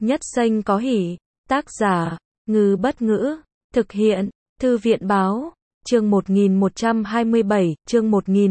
Nhất Xanh có hỉ. Tác giả, Ngư Bất Ngữ. Thực hiện, Thư viện Báo. Chương 1127, chương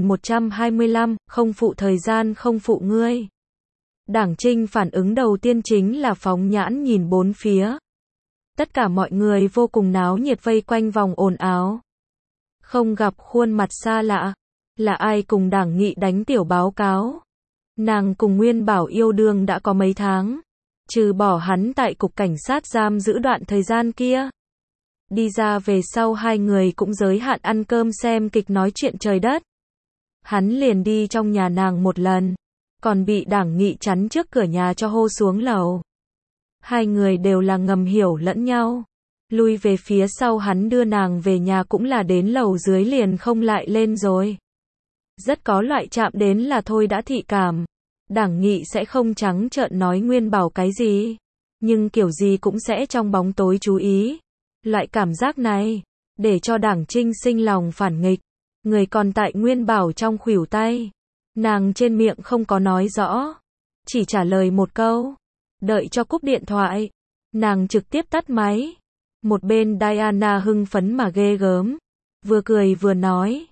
1125, không phụ thời gian không phụ ngươi. Đảng Trinh phản ứng đầu tiên chính là phóng nhãn nhìn bốn phía. Tất cả mọi người vô cùng náo nhiệt vây quanh vòng ồn ào. Không gặp khuôn mặt xa lạ. Là ai cùng Đảng Nghị đánh tiểu báo cáo? Nàng cùng Nguyên Bảo yêu đương đã có mấy tháng. Trừ bỏ hắn tại cục cảnh sát giam giữ đoạn thời gian kia. Đi ra về sau hai người cũng giới hạn ăn cơm xem kịch nói chuyện trời đất. Hắn liền đi trong nhà nàng một lần. Còn bị Đảng Nghị chắn trước cửa nhà cho hô xuống lầu. Hai người đều là ngầm hiểu lẫn nhau. Lui về phía sau hắn đưa nàng về nhà cũng là đến lầu dưới liền không lại lên rồi. Rất có loại chạm đến là thôi đã thị cảm. Đảng Nghị sẽ không trắng trợn nói Nguyên Bảo cái gì. Nhưng kiểu gì cũng sẽ trong bóng tối chú ý. Loại cảm giác này, để cho Đảng Trinh sinh lòng phản nghịch. Người còn tại Nguyên Bảo trong khuỷu tay. Nàng trên miệng không có nói rõ. Chỉ trả lời một câu. Đợi cho cúp điện thoại. Nàng trực tiếp tắt máy. Một bên Diana hưng phấn mà ghê gớm. Vừa cười vừa nói.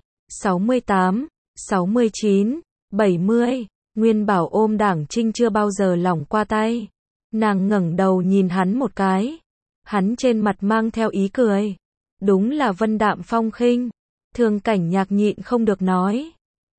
68, 69, 70. Nguyên Bảo ôm Đảng Trinh chưa bao giờ lỏng qua tay. Nàng ngẩng đầu nhìn hắn một cái. Hắn trên mặt mang theo ý cười. Đúng là vân đạm phong khinh. Thường Cảnh Nhạc nhịn không được nói.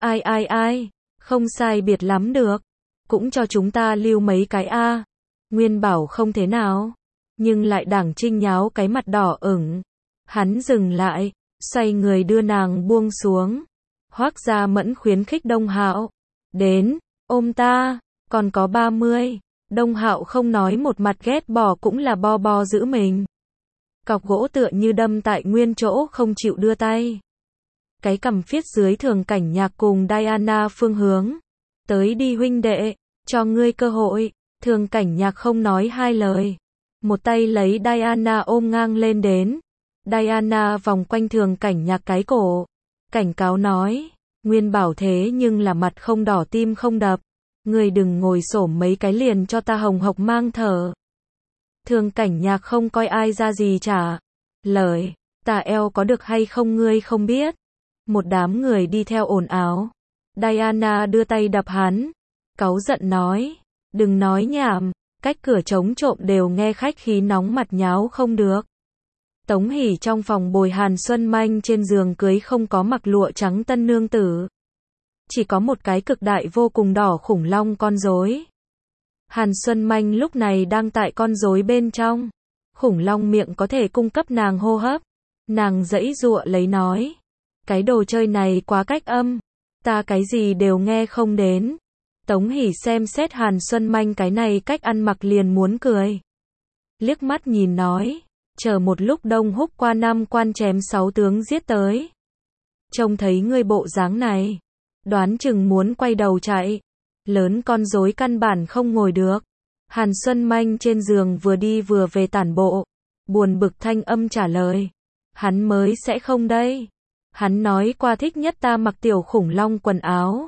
Ai, không sai biệt lắm được. Cũng cho chúng ta lưu mấy cái a. Nguyên Bảo không thế nào. Nhưng lại Đảng Trinh nháo cái mặt đỏ ửng. Hắn dừng lại, xoay người đưa nàng buông xuống. Hoác Gia Mẫn khuyến khích Đông Hạo. Đến, ôm ta, còn có 30. Đông Hạo không nói một mặt ghét bỏ cũng là bo giữ mình. Cọc gỗ tựa như đâm tại nguyên chỗ không chịu đưa tay. Cái cằm phiết dưới Thường Cảnh Nhạc cùng Diana phương hướng. Tới đi huynh đệ, cho ngươi cơ hội. Thường Cảnh Nhạc không nói hai lời. Một tay lấy Diana ôm ngang lên đến. Diana vòng quanh Thường Cảnh Nhạc cái cổ. Cảnh cáo nói. Nguyên Bảo thế nhưng là mặt không đỏ tim không đập. Ngươi đừng ngồi xổm mấy cái liền cho ta hồng hộc mang thở. Thường Cảnh Nhạc không coi ai ra gì trả lời. Tà eo có được hay không ngươi không biết. Một đám người đi theo ồn ào. Diana đưa tay đập hắn. Cáu giận nói. Đừng nói nhảm. Cách cửa trống trộm đều nghe khách khí nóng mặt nháo không được. Tống Hỷ trong phòng bồi Hàn Xuân Manh trên giường cưới không có mặc lụa trắng tân nương tử. Chỉ có một cái cực đại vô cùng đỏ khủng long con rối. Hàn Xuân Manh lúc này đang tại con rối bên trong. Khủng long miệng có thể cung cấp nàng hô hấp. Nàng giãy giụa lấy nói. Cái đồ chơi này quá cách âm. Ta cái gì đều nghe không đến. Tống Hỷ xem xét Hàn Xuân Manh cái này cách ăn mặc liền muốn cười. Liếc mắt nhìn nói. Chờ một lúc Đông Húc qua 5 quan chém 6 tướng giết tới. Trông thấy ngươi bộ dáng này. Đoán chừng muốn quay đầu chạy. Lớn con rối căn bản không ngồi được. Hàn Xuân Manh trên giường vừa đi vừa về tản bộ. Buồn bực thanh âm trả lời. Hắn mới sẽ không đây. Hắn nói qua thích nhất ta mặc tiểu khủng long quần áo.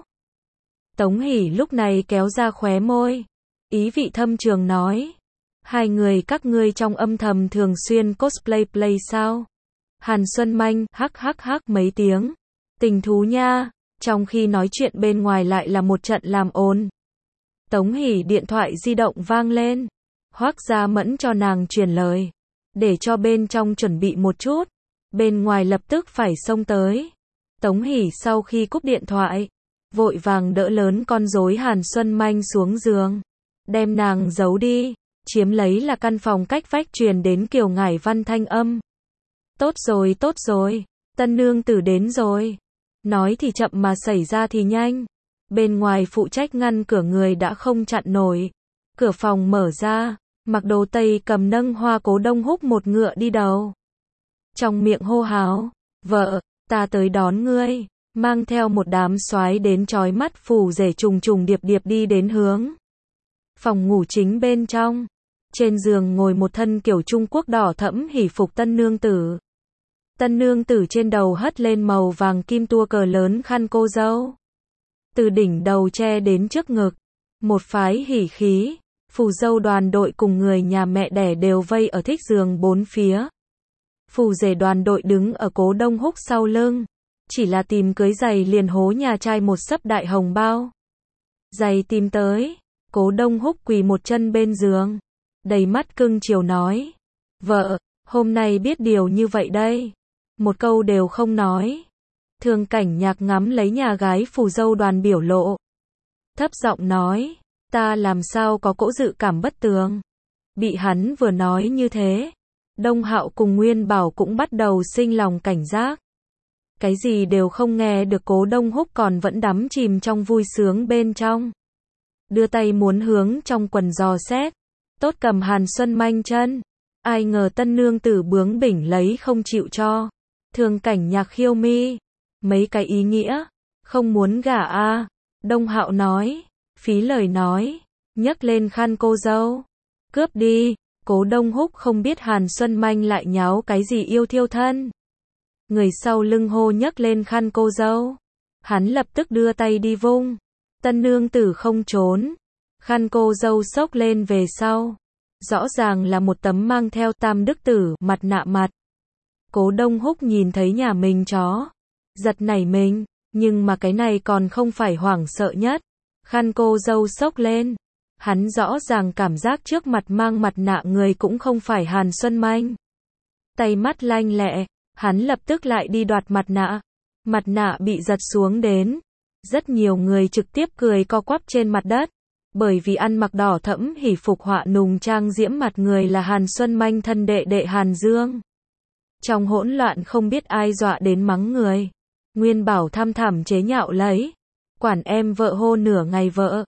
Tống Hỷ lúc này kéo ra khóe môi. Ý vị thâm trường nói. Hai người các ngươi trong âm thầm thường xuyên cosplay play sao? Hàn Xuân Manh hắc mấy tiếng. Tình thú nha. Trong khi nói chuyện bên ngoài lại là một trận làm ồn. Tống Hỷ điện thoại di động vang lên. Hoác Gia Mẫn cho nàng truyền lời. Để cho bên trong chuẩn bị một chút. Bên ngoài lập tức phải xông tới. Tống Hỷ sau khi cúp điện thoại. Vội vàng đỡ lớn con rối Hàn Xuân Manh xuống giường. Đem nàng giấu đi. Chiếm lấy là căn phòng cách vách truyền đến Kiều Ngải Văn thanh âm. Tốt rồi. Tân nương tử đến rồi. Nói thì chậm mà xảy ra thì nhanh. Bên ngoài phụ trách ngăn cửa người đã không chặn nổi. Cửa phòng mở ra. Mặc đồ tây cầm nâng hoa Cố Đông Húc một ngựa đi đầu. Trong miệng hô hào. Vợ, ta tới đón ngươi. Mang theo một đám soái đến chói mắt phủ rể trùng điệp đi đến hướng phòng ngủ chính bên trong. Trên giường ngồi một thân kiểu Trung Quốc đỏ thẫm hỉ phục tân nương tử. Tân nương tử trên đầu hất lên màu vàng kim tua cờ lớn khăn cô dâu. Từ đỉnh đầu che đến trước ngực. Một phái hỉ khí. Phù dâu đoàn đội cùng người nhà mẹ đẻ đều vây ở thích giường bốn phía. Phù rể đoàn đội đứng ở Cố Đông Húc sau lưng. Chỉ là tìm cưới giày liền hố nhà trai một sấp đại hồng bao. Giày tìm tới. Cố Đông Húc quỳ một chân bên giường. Đầy mắt cưng chiều nói. Vợ, hôm nay biết điều như vậy đây. Một câu đều không nói. Thường Cảnh Nhạc ngắm lấy nhà gái phù dâu đoàn biểu lộ. Thấp giọng nói. Ta làm sao có cỗ dự cảm bất tường. Bị hắn vừa nói như thế. Đông Hạo cùng Nguyên Bảo cũng bắt đầu sinh lòng cảnh giác. Cái gì đều không nghe được. Cố Đông Húc còn vẫn đắm chìm trong vui sướng bên trong. Đưa tay muốn hướng trong quần dò xét. Tốt cầm Hàn Xuân Manh chân. Ai ngờ tân nương tử bướng bỉnh lấy không chịu cho. Thường Cảnh Nhạc khiêu mi. Mấy cái ý nghĩa. Không muốn gả a. Đông Hạo nói. Phí lời nói. Nhấc lên khăn cô dâu. Cướp đi. Cố Đông Húc không biết Hàn Xuân Manh lại nháo cái gì yêu thiêu thân. Người sau lưng hô nhấc lên khăn cô dâu. Hắn lập tức đưa tay đi vung. Tân nương tử không trốn. Khăn cô dâu xốc lên về sau. Rõ ràng là một tấm mang theo tam đức tử mặt nạ mặt. Cố Đông Húc nhìn thấy nhà mình chó. Giật nảy mình. Nhưng mà cái này còn không phải hoảng sợ nhất. Khăn cô dâu xốc lên. Hắn rõ ràng cảm giác trước mặt mang mặt nạ người cũng không phải Hàn Xuân Manh. Tay mắt lanh lẹ. Hắn lập tức lại đi đoạt mặt nạ. Mặt nạ bị giật xuống đến. Rất nhiều người trực tiếp cười co quắp trên mặt đất. Bởi vì ăn mặc đỏ thẫm hỉ phục họa nùng trang diễm mặt người là Hàn Xuân Manh thân đệ đệ Hàn Dương. Trong hỗn loạn không biết ai dọa đến mắng người. Nguyên Bảo thăm thẳm chế nhạo lấy. Quản em vợ hô nửa ngày vợ.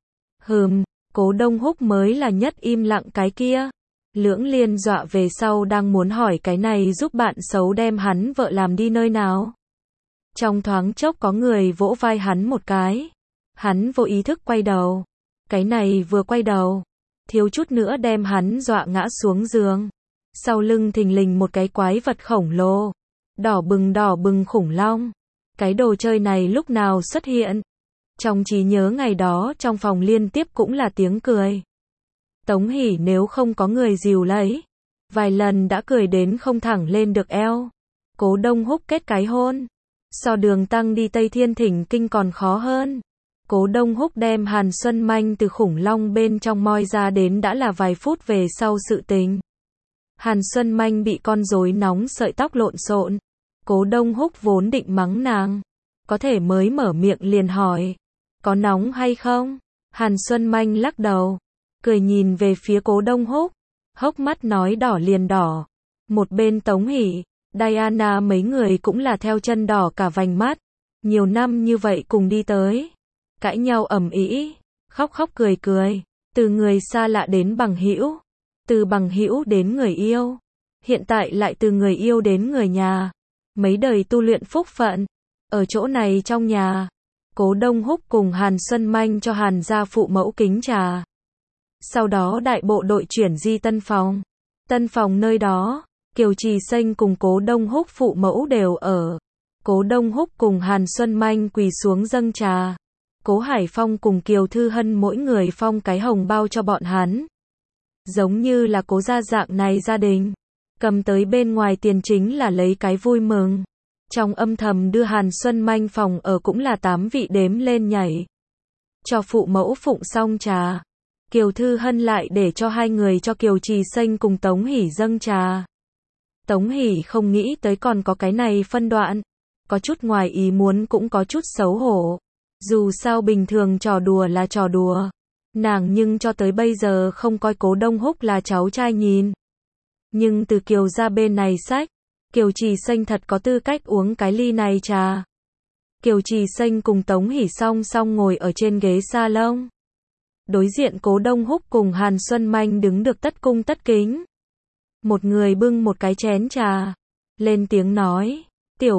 Cố Đông Húc mới là nhất im lặng cái kia. Lưỡng Liên dọa về sau đang muốn hỏi cái này giúp bạn xấu đem hắn vợ làm đi nơi nào. Trong thoáng chốc có người vỗ vai hắn một cái. Hắn vô ý thức quay đầu. Cái này vừa quay đầu. Thiếu chút nữa đem hắn dọa ngã xuống giường. Sau lưng thình lình một cái quái vật khổng lồ. Đỏ bừng khủng long. Cái đồ chơi này lúc nào xuất hiện. Trong trí nhớ ngày đó trong phòng liên tiếp cũng là tiếng cười. Tống Hỷ nếu không có người dìu lấy. Vài lần đã cười đến không thẳng lên được eo. Cố Đông Húc kết cái hôn. So Đường Tăng đi Tây Thiên Thỉnh Kinh còn khó hơn. Cố Đông Húc đem Hàn Xuân Manh từ khủng long bên trong moi ra đến đã là vài phút về sau sự tình. Hàn Xuân Manh bị con rối nóng sợi tóc lộn xộn. Cố Đông Húc vốn định mắng nàng. Có thể mới mở miệng liền hỏi. Có nóng hay không? Hàn Xuân Manh lắc đầu. Cười nhìn về phía Cố Đông Húc. Hốc mắt nói đỏ liền đỏ. Một bên Tống Hỷ, Diana mấy người cũng là theo chân đỏ cả vành mắt. Nhiều năm như vậy cùng đi tới. Cãi nhau ầm ĩ, khóc khóc cười cười. Từ người xa lạ đến bằng hữu. Từ bằng hữu đến người yêu. Hiện tại lại từ người yêu đến người nhà. Mấy đời tu luyện phúc phận. Ở chỗ này trong nhà. Cố Đông Húc cùng Hàn Xuân Manh cho Hàn gia phụ mẫu kính trà. Sau đó đại bộ đội chuyển di Tân Phòng. Tân Phòng nơi đó, Kiều Trì Xanh cùng Cố Đông Húc phụ mẫu đều ở. Cố Đông Húc cùng Hàn Xuân Manh quỳ xuống dâng trà. Cố Hải Phong cùng Kiều Thư Hân mỗi người phong cái hồng bao cho bọn hắn. Giống như là Cố gia dạng này gia đình. Cầm tới bên ngoài tiền chính là lấy cái vui mừng. Trong âm thầm đưa Hàn Xuân Manh phòng ở cũng là 8 vị đếm lên nhảy. Cho phụ mẫu phụng xong trà. Kiều Thư Hân lại để cho hai người cho Kiều Trì Xanh cùng Tống Hỷ dâng trà. Tống Hỷ không nghĩ tới còn có cái này phân đoạn. Có chút ngoài ý muốn cũng có chút xấu hổ. Dù sao bình thường trò đùa là trò đùa. Nàng nhưng cho tới bây giờ không coi Cố Đông Húc là cháu trai nhìn. Nhưng từ Kiều ra bên này sách. Kiều Trì Xanh thật có tư cách uống cái ly này trà. Kiều Trì Xanh cùng Tống Hỷ song song ngồi ở trên ghế salon. Đối diện Cố Đông Húc cùng Hàn Xuân Manh đứng được tất cung tất kính. Một người bưng một cái chén trà. Lên tiếng nói. Tiểu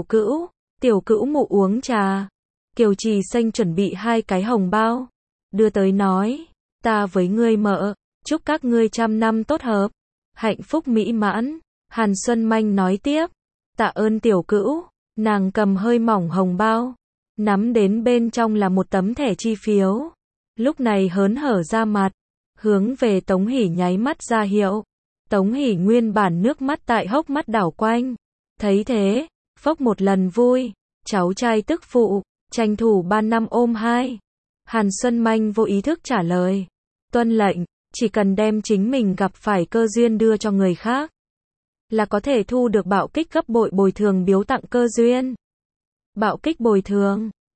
cữu mụ uống trà. Kiều Trì Xanh chuẩn bị 2 cái hồng bao. Đưa tới nói. Ta với ngươi mợ. Chúc các ngươi trăm năm tốt hợp. Hạnh phúc mỹ mãn. Hàn Xuân Manh nói tiếp. Tạ ơn tiểu cữu. Nàng cầm hơi mỏng hồng bao. Nắm đến bên trong là một tấm thẻ chi phiếu. Lúc này hớn hở ra mặt. hướng về Tống Hỷ nháy mắt ra hiệu. Tống Hỷ nguyên bản nước mắt tại hốc mắt đảo quanh. Thấy thế, phốc một lần vui, cháu trai tức phụ, tranh thủ ban năm ôm hai. Hàn Xuân Manh vô ý thức trả lời. Tuân lệnh, chỉ cần đem chính mình gặp phải cơ duyên đưa cho người khác, là có thể thu được bạo kích gấp bội bồi thường biếu tặng cơ duyên. Bạo kích bồi thường.